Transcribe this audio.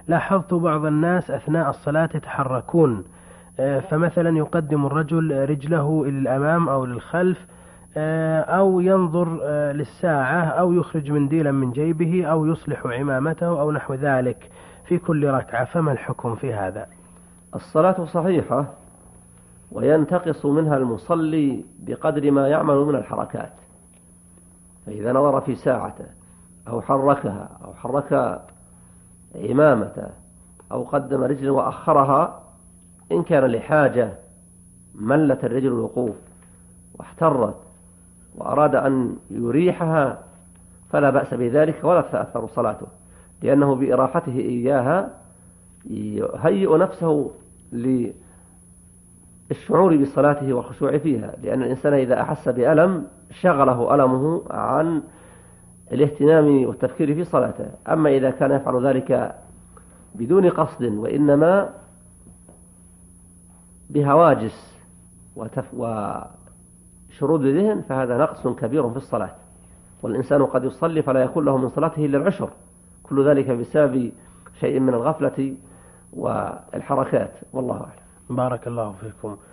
لاحظت بعض الناس أثناء الصلاة يتحركون، فمثلا يقدم الرجل رجله إلى الأمام أو للخلف، أو ينظر للساعة، أو يخرج منديلا من جيبه، أو يصلح عمامته أو نحو ذلك في كل ركعة، فما الحكم في هذا؟ الصلاة صحيحة، وينتقص منها المصلي بقدر ما يعمل من الحركات. فإذا نظر في ساعته أو حركها أو حرك عمامته أو قدم رجل وأخرها، إن كان لحاجة ملت الرجل الوقوف واحترت وأراد أن يريحها فلا بأس بذلك ولا تتأثر صلاته، لأنه بإراحته إياها يهيئ نفسه للشعور بصلاته والخشوع فيها، لأن الإنسان إذا أحس بألم شغله ألمه عن الاهتمام والتفكير في صلاته. أما إذا كان يفعل ذلك بدون قصد وإنما بهواجس وشرود ذهن فهذا نقص كبير في الصلاة، والإنسان قد يصلي فلا يكون له من صلاته إلا العشر، كل ذلك بسبب شيء من الغفلة والحركات، والله أعلم. بارك الله فيكم.